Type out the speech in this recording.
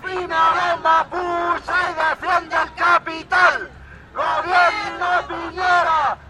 Mina de Mapuche y defiende el capital. Gobierno Piñera.